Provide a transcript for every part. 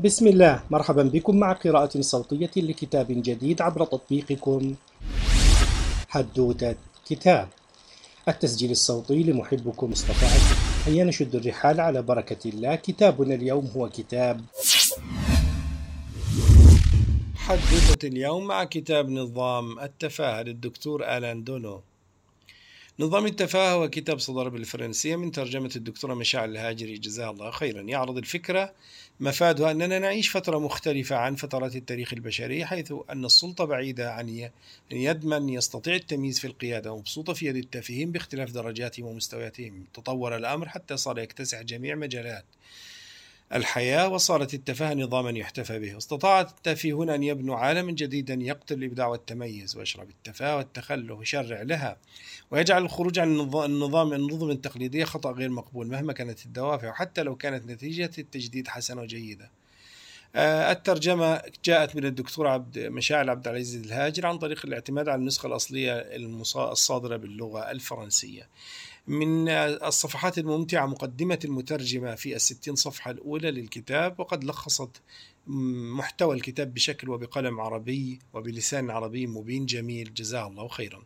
بسم الله، مرحبا بكم مع قراءة صوتية لكتاب جديد عبر تطبيقكم حدوتة كتاب. التسجيل الصوتي لمحبكم مصطفى عزيز. هيا نشد الرحال على بركة الله. كتابنا اليوم هو كتاب حدوتة اليوم مع كتاب نظام التفاهة للدكتور آلان دونو. نظام التفاهة هو كتاب صدر بالفرنسية من ترجمة الدكتورة مشاعل الهاجري جزاها الله خيرا. يعرض الفكرة مفادها أننا نعيش فترة مختلفة عن فترات التاريخ البشري، حيث أن السلطة بعيدة عن يد من يستطيع التمييز في القيادة، ومبسوطة في يد التافهين باختلاف درجاتهم ومستوياتهم. تطور الأمر حتى صار يكتسح جميع مجالات الحياة، وصارت التفاهة نظاما يحتفى به. واستطاع التافهون أن يبنوا عالما جديدا يقتل الإبداع والتميز، ويشرب التفاهة والتخلف ويشرع لها، ويجعل الخروج عن النظم التقليدية خطأ غير مقبول مهما كانت الدوافع، وحتى لو كانت نتيجة التجديد حسنة وجيدة. الترجمة جاءت من الدكتور مشاعل عبد العزيز الهاجر عن طريق الاعتماد على النسخة الأصلية الصادرة باللغة الفرنسية. من الصفحات الممتعة مقدمة المترجمة في 60 صفحة الأولى للكتاب، وقد لخصت محتوى الكتاب بشكل وبقلم عربي وبلسان عربي مبين جميل جزاه الله خيرا.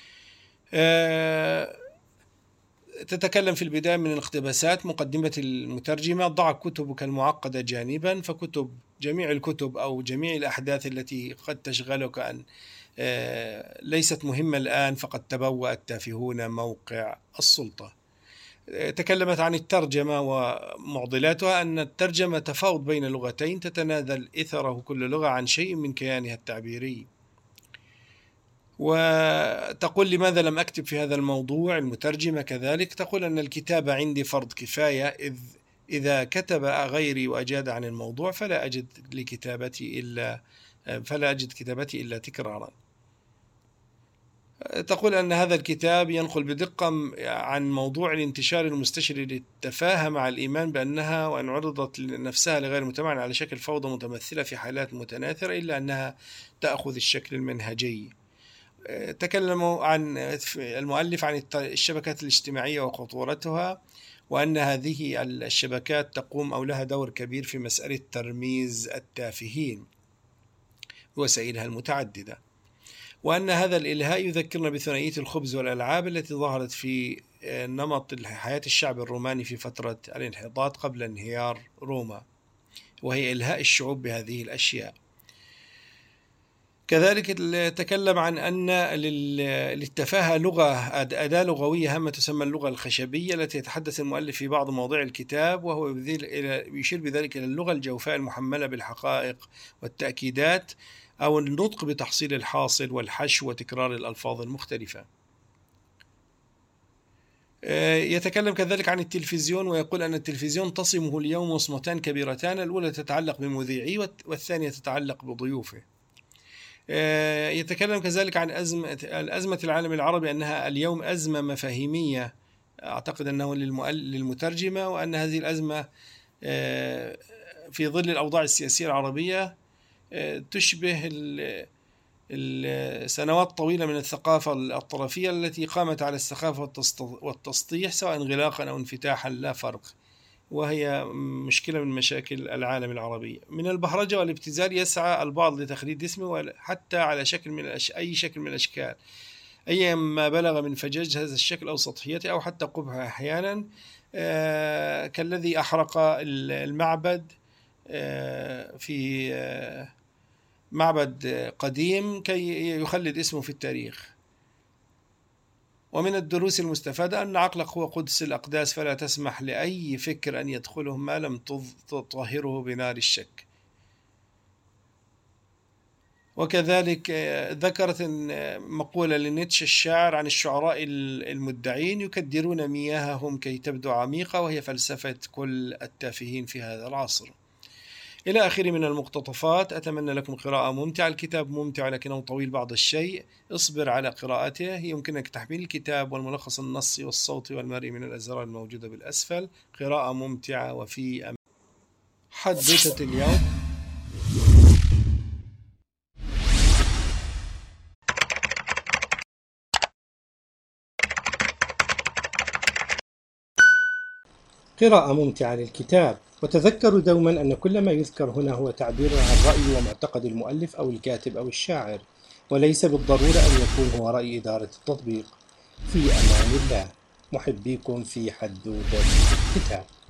تتكلم في البداية من الاقتباسات. مقدمة المترجمة: ضع كتبك المعقدة جانبا، فكتب جميع الكتب أو جميع الأحداث التي قد تشغلك أن ليست مهمة الآن، فقد تبوأ التافهون موقع السلطة. تكلمت عن الترجمة ومعضلاتها، أن الترجمة تفاوض بين لغتين تتنازل إثره كل لغة عن شيء من كيانها التعبيري. وتقول: لماذا لم أكتب في هذا الموضوع؟ المترجمة كذلك تقول أن الكتابة عندي فرض كفاية، إذا كتب غيري وأجاد عن الموضوع فلا أجد كتابتي إلا تكرارا. تقول أن هذا الكتاب ينقل بدقة عن موضوع الانتشار المستشري للتفاهة مع الإيمان بأنها، وأن عرضت نفسها لغير المتابعين على شكل فوضى متمثلة في حالات متناثرة، إلا أنها تأخذ الشكل المنهجي. تكلموا عن المؤلف عن الشبكات الاجتماعية وخطورتها، وأن هذه الشبكات تقوم أو لها دور كبير في مسألة ترميز التافهين ووسائلها المتعددة، وأن هذا الإلهاء يذكرنا بثنائية الخبز والألعاب التي ظهرت في نمط حياة الشعب الروماني في فترة الانحطاط قبل انهيار روما، وهي إلهاء الشعوب بهذه الأشياء. كذلك تكلم عن أن للتفاهة أداة لغوية هامة تسمى اللغة الخشبية، التي يتحدث المؤلف في بعض مواضيع الكتاب، وهو يشير بذلك إلى اللغة الجوفاء المحملة بالحقائق والتأكيدات، أو النطق بتحصيل الحاصل والحشو وتكرار الألفاظ المختلفة. يتكلم كذلك عن التلفزيون، ويقول أن التلفزيون تصمه اليوم وصمتان كبيرتان: الأولى تتعلق بمذيعيه، والثانية تتعلق بضيوفه. يتكلم كذلك عن الأزمة العالم العربي، أنها اليوم أزمة مفاهيمية، أعتقد أنه للمترجمة، وأن هذه الأزمة في ظل الأوضاع السياسية العربية تشبه السنوات طويلة من الثقافة الطرفية التي قامت على السخافة والتسطيح، سواء انغلاقا أو انفتاحا لا فرق، وهي مشكلة من مشاكل العالم العربي. من البهرجة والابتذال يسعى البعض لتخليد اسمه حتى على شكل من أي شكل من الأشكال، أي ما بلغ من فجاج هذا الشكل أو سطحيته أو حتى قبحه أحيانا، كالذي أحرق المعبد في معبد قديم كي يخلد اسمه في التاريخ. ومن الدروس المستفادة أن عقلك هو قدس الأقداس، فلا تسمح لأي فكر أن يدخله ما لم تطهره بنار الشك. وكذلك ذكرت مقولة لنيتشه الشاعر عن الشعراء المدعين: يكدرون مياههم كي تبدو عميقة، وهي فلسفة كل التافهين في هذا العصر. إلى آخره من المقتطفات. أتمنى لكم قراءة ممتعة. الكتاب ممتع لكنه طويل بعض الشيء، اصبر على قراءته. يمكنك تحميل الكتاب والملخص النصي والصوتي والمرئي من الأزرار الموجودة بالأسفل. قراءة ممتعة وفي أمان. حدوتة اليوم. قراءة ممتعة للكتاب. وتذكروا دوما أن كل ما يذكر هنا هو تعبير عن رأي ومعتقد المؤلف أو الكاتب أو الشاعر، وليس بالضرورة أن يكون هو رأي إدارة التطبيق. في أمان الله. محبيكم في حدوتة الكتاب.